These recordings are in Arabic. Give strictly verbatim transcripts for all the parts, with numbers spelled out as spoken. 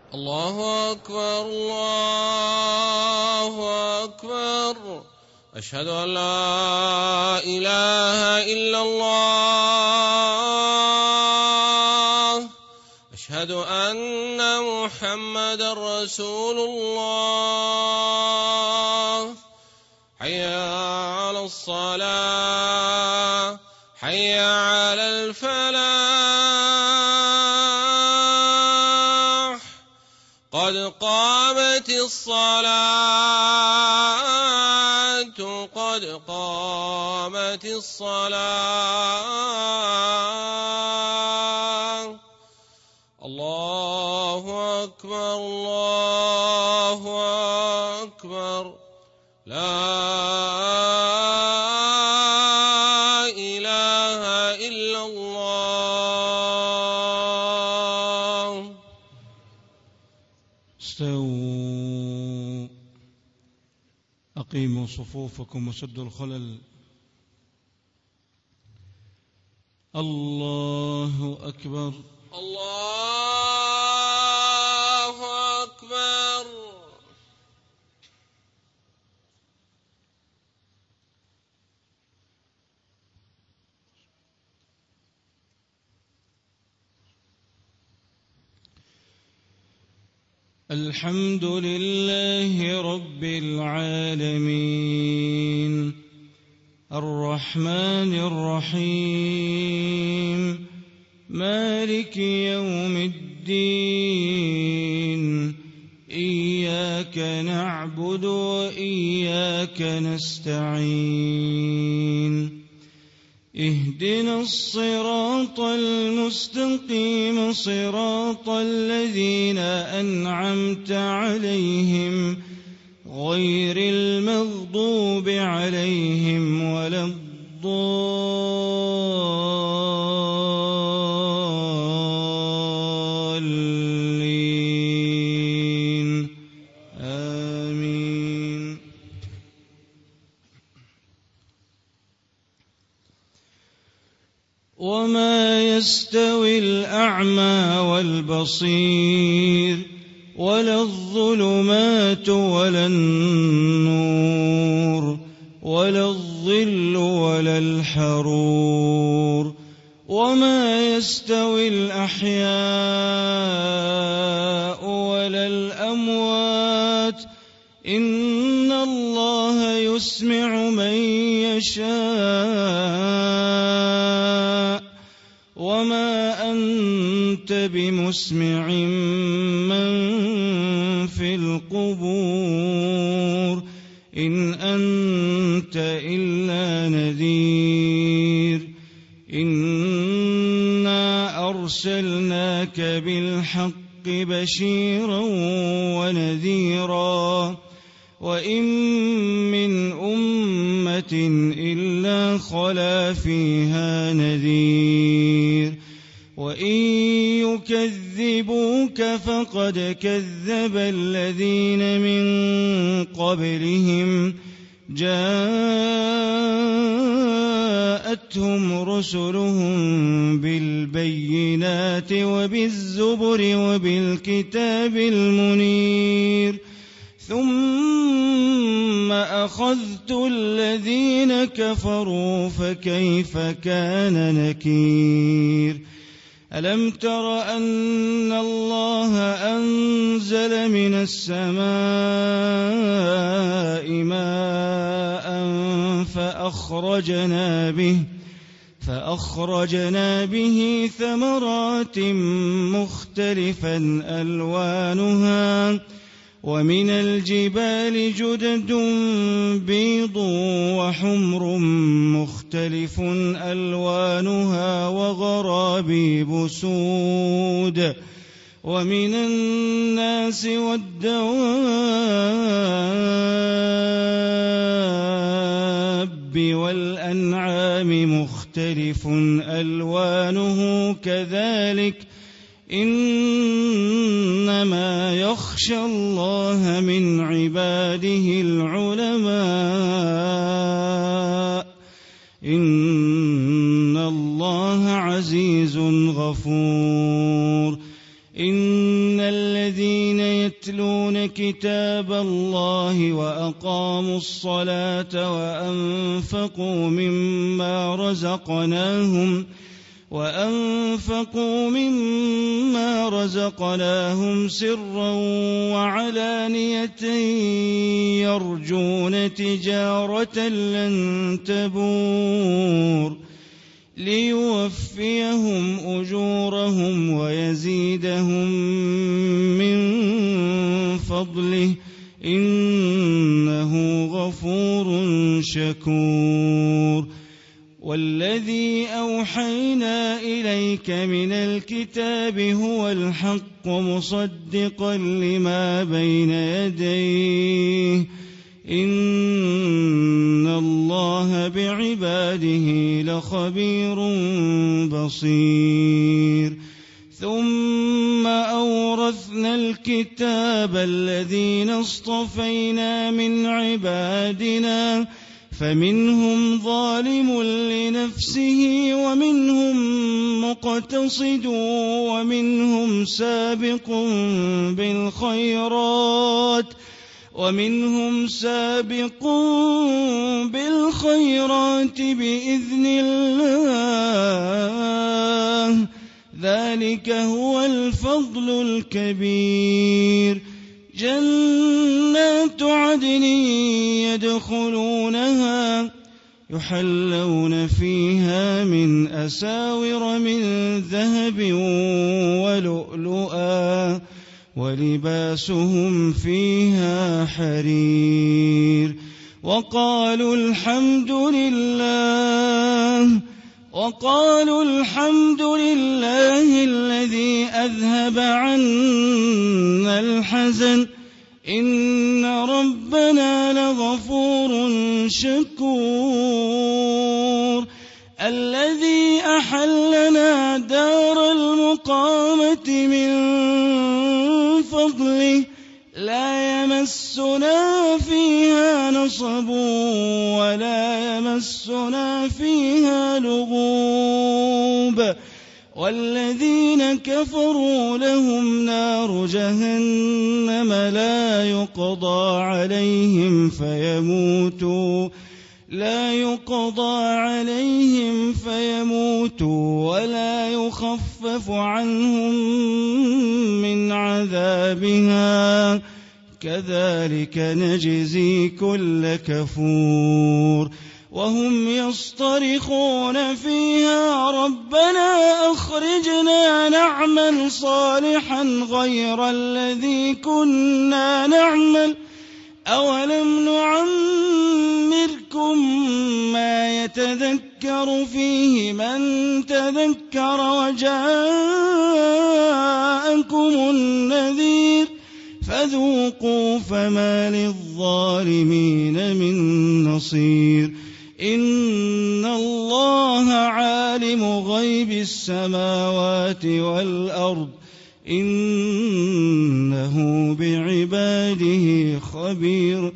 الله أكبر الله أكبر. أشهد أن لا إله إلا الله. أشهد أن محمدا رسول الله. حي على الصلاة حي على الفلاح. قد قامت الصلاة قد قامت الصلاة. الله أكبر الله أكبر. لا إله إلا الله. استووا أقيموا صفوفكم وسدوا الخلل. الله أكبر الله أكبر. الحمد لله رب العالمين الرحمن الرحيم مالك يوم الدين. إياك نعبد وإياك نستعين. اهدنا الصراط المستقيم صراط الذين أنعمت عليهم غير المغضوب عليهم ولا الضالين. آمين. وما يستوي الأعمى والبصير ولا الظلمات ولا النور ولا الظل ولا الحرور. وما يستوي الأحياء ولا الأموات. إن الله يسمع من يشاء وما أنت بمسمع من في القبور. إن أنت إلا نذير. إنا أرسلناك بالحق بشيرا ونذيرا وإن من أمة إلا خلا فيها نذير. وإن يكذبوك فقد كذب الذين من قبلهم جاءتهم رسلهم بالبينات وبالزبر وبالكتاب المنير. ثم أخذت الذين كفروا فكيف كان نكير. ألم تر أن الله أنزل من السماء ماء فأخرجنا به فأخرجنا به ثمرات مختلفا ألوانها ومن الجبال جدد بيض وحمر مختلف ألوانها وغرابيب سود. ومن الناس والدواب والأنعام مختلف ألوانه كذلك. إنما يخشى الله من عباده العلماء. إن الله عزيز غفور. إن الذين يتلون كتاب الله وأقاموا الصلاة وأنفقوا مما رزقناهم وأنفقوا مما رزقناهم سرا وعلانية يرجون تجارة لن تبور ليوفيهم أجورهم ويزيدهم من فضله إنه غفور شكور. والذي أوحينا إليك من الكتاب هو الحق مصدقا لما بين يديه إن الله بعباده لخبير بصير. ثم أورثنا الكتاب الذين اصطفينا من عبادنا فمنهم ظالم لنفسه ومنهم مقتصد ومنهم سابق بالخيرات ومنهم سابق بالخيرات بإذن الله ذلك هو الفضل الكبير. جنات عدن يدخلونها يحلون فيها من أساور من ذهب ولؤلؤا ولباسهم فيها حرير. وقالوا الحمد لله وقالوا الحمد لله الذي أذهب عنا الحزن إن ربنا لغفور شكور. الذي أحلنا دار المقامة من فضله لا يمسنا فيها نصب ولا يمسنا فيها لغوب. والذين كفروا لهم نار جهنم لا يقضى عليهم فيموتوا لا يقضى عليهم فيموتوا ولا يخفف عنهم من عذابها كذلك نجزي كل كفور. وهم يصطرخون فيها ربنا أخرجنا نعمل صالحا غير الذي كنا نعمل أولم نعمركم ما يتذكر فيه من تذكر وجاءكم النذير فذوقوا فما للظالمين من نصير. إن الله عالم غيب السماوات والأرض إنه بعباده خبير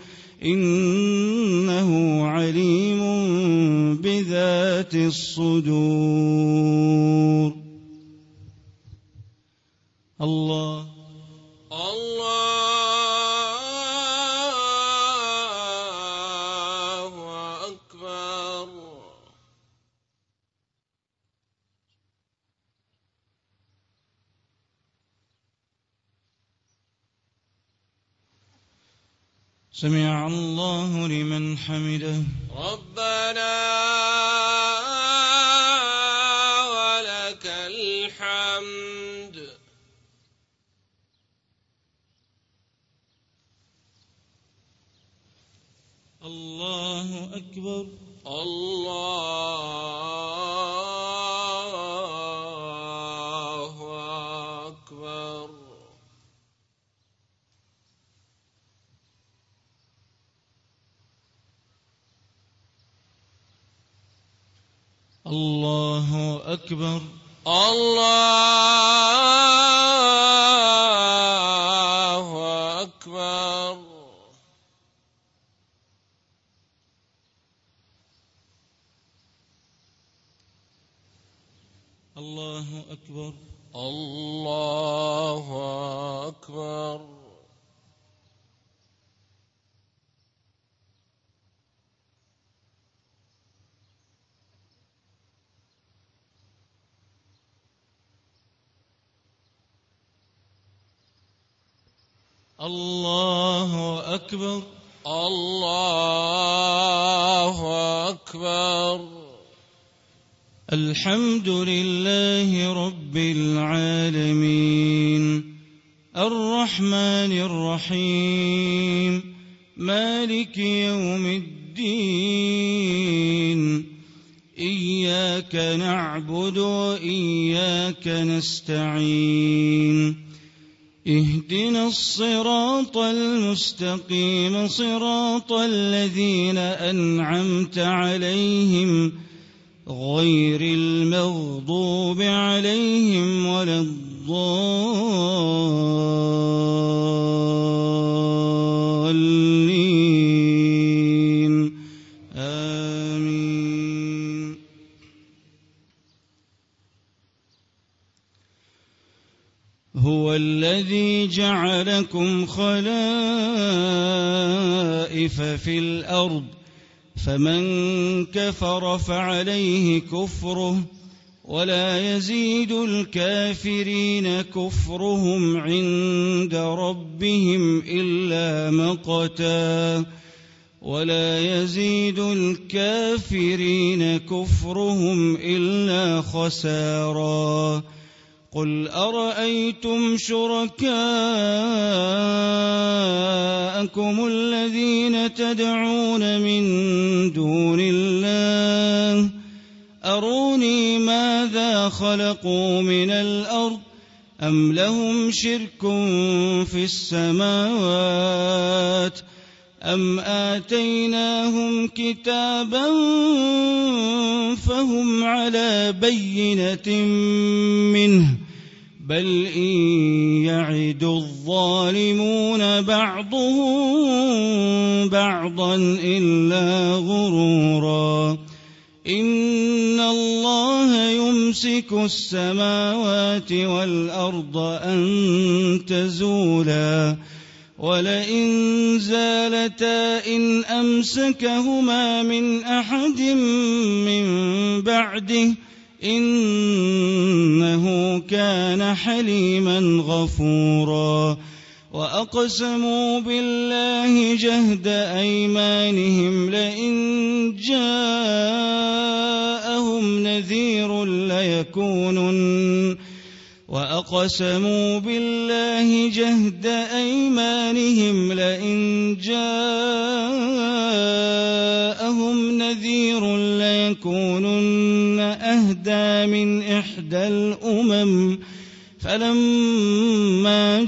إنه عليم بذات الصدور. الله سمع الله لمن حمده ربنا ولك الحمد. الله أكبر الله أكبر. الله أكبر الله أكبر. الله أكبر الله الله أكبر. الله أكبر. الحمد لله رب العالمين الرحمن الرحيم مالك يوم الدين إياك نعبد وإياك نستعين اهدنا الصراط المستقيم صراط الذين أنعمت عليهم غير المغضوب عليهم ولا الضالين آمين. هو الذي جعلكم خلائف في الأرض فمن كفر فعليه كفره ولا يزيد الكافرين كفرهم عند ربهم إلا مقتا ولا يزيد الكافرين كفرهم إلا خسارا. قل أرأيتم شركاءكم الذين تدعون من دون الله أروني ماذا خلقوا من الأرض أم لهم شرك في السماوات أم آتيناهم كتابا فهم على بينة منه بل إن يعد الظالمون بعضهم بعضا إلا غرورا. إن الله يمسك السماوات والأرض أن تزولا ولئن زالتا إن أمسكهما من أحد من بعده إنه كان حليما غفورا. وأقسموا بالله جهد أيمانهم لئن جاءهم نذير ليكونن وأقسموا بالله جهد أيمانهم لئن جاءهم نذير ليكونن أهدى من إحدى الأمم فلما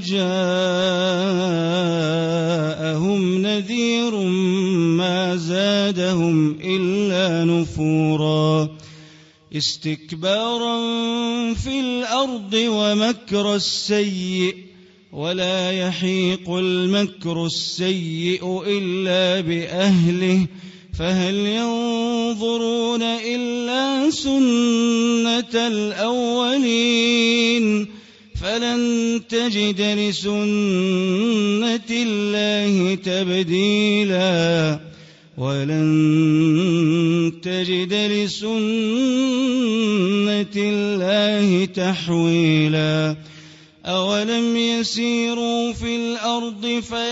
جاءهم نذير ما زادهم إلا نفورا. استكبارا في الأرض ومكر السيء ولا يحيق المكر السيء إلا بأهله فهل ينظرون إلا سنة الأولين فلن تجد لسنة الله تبديلا ولن تجد لسنة الله تحويلا. أولم يسيروا في الأرض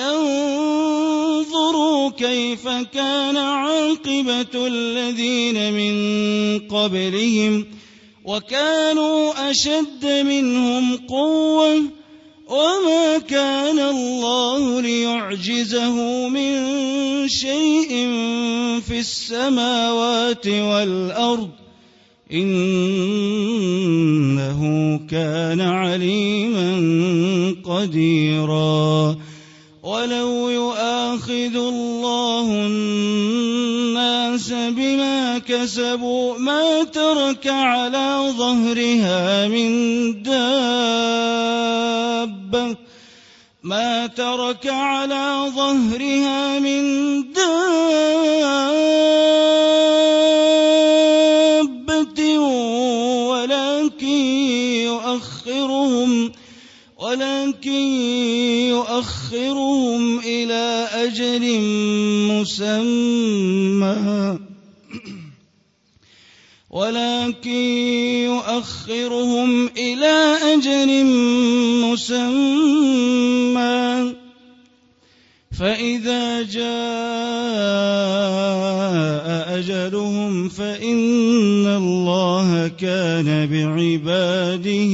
فينظروا كيف كان عاقبة الذين من قبلهم وكانوا أشد منهم قوة وما كان الله ليعجزه من شيء في السماوات والأرض إنه كان عليما قديرا. ولو يؤاخذ الله الناس بما كسبوا ما ترك على ظهرها من دابة ما ترك على ظهرها من دابة ولكن يؤخرهم ولكن يؤخرهم إلى أجل مسمى ولكن يؤخرهم إلى أجل مسمى فإذا جاء أجلهم فإن الله كان بعباده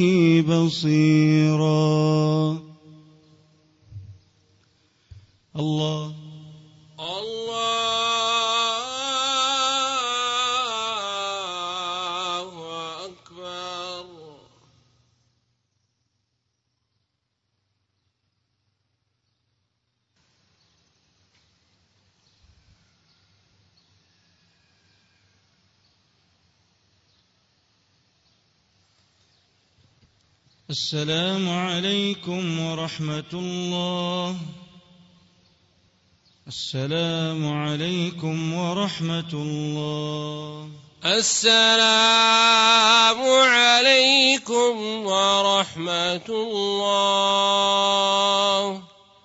بصيرا. الله الله أكبر. السلام عليكم ورحمة الله. السلام عليكم ورحمة الله. السلام عليكم ورحمة الله.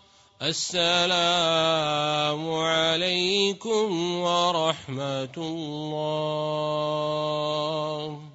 السلام عليكم ورحمة الله.